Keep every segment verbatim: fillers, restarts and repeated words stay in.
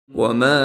وما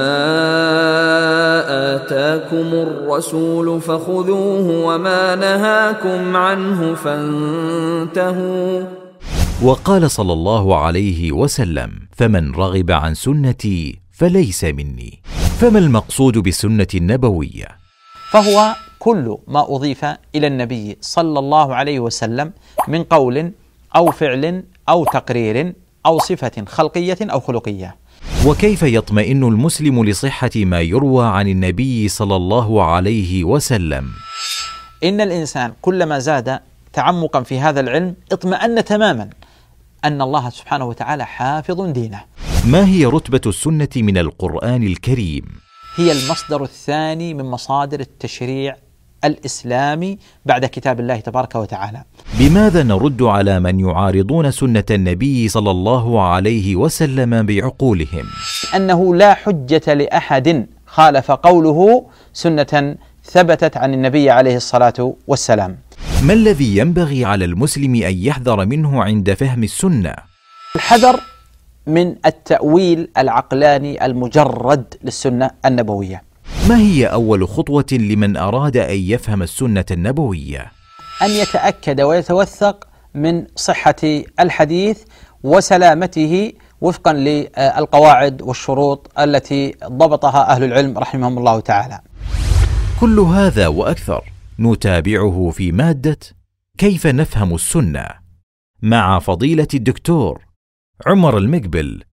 آتاكم الرسول فخذوه وما نهاكم عنه فانتهوا. وقال صلى الله عليه وسلم: فمن رغب عن سنتي فليس مني. فما المقصود بالسنة النبوية؟ فهو كل ما أضيف إلى النبي صلى الله عليه وسلم من قول أو فعل أو تقرير أو صفة خلقية أو خلقية. وكيف يطمئن المسلم لصحة ما يروى عن النبي صلى الله عليه وسلم؟ إن الإنسان كلما زاد تعمقا في هذا العلم اطمأن تماما أن الله سبحانه وتعالى حافظ دينه. ما هي رتبة السنة من القرآن الكريم؟ هي المصدر الثاني من مصادر التشريع الإسلامي بعد كتاب الله تبارك وتعالى. بماذا نرد على من يعارضون سنة النبي صلى الله عليه وسلم بعقولهم؟ أنه لا حجة لأحد خالف قوله سنة ثبتت عن النبي عليه الصلاة والسلام. ما الذي ينبغي على المسلم أن يحذر منه عند فهم السنة؟ الحذر من التأويل العقلاني المجرد للسنة النبوية. ما هي أول خطوة لمن أراد أن يفهم السنة النبوية؟ أن يتأكد ويتوثق من صحة الحديث وسلامته وفقا للقواعد والشروط التي ضبطها أهل العلم رحمهم الله تعالى. كل هذا وأكثر نتابعه في مادة كيف نفهم السنة مع فضيلة الدكتور عمر المقبل،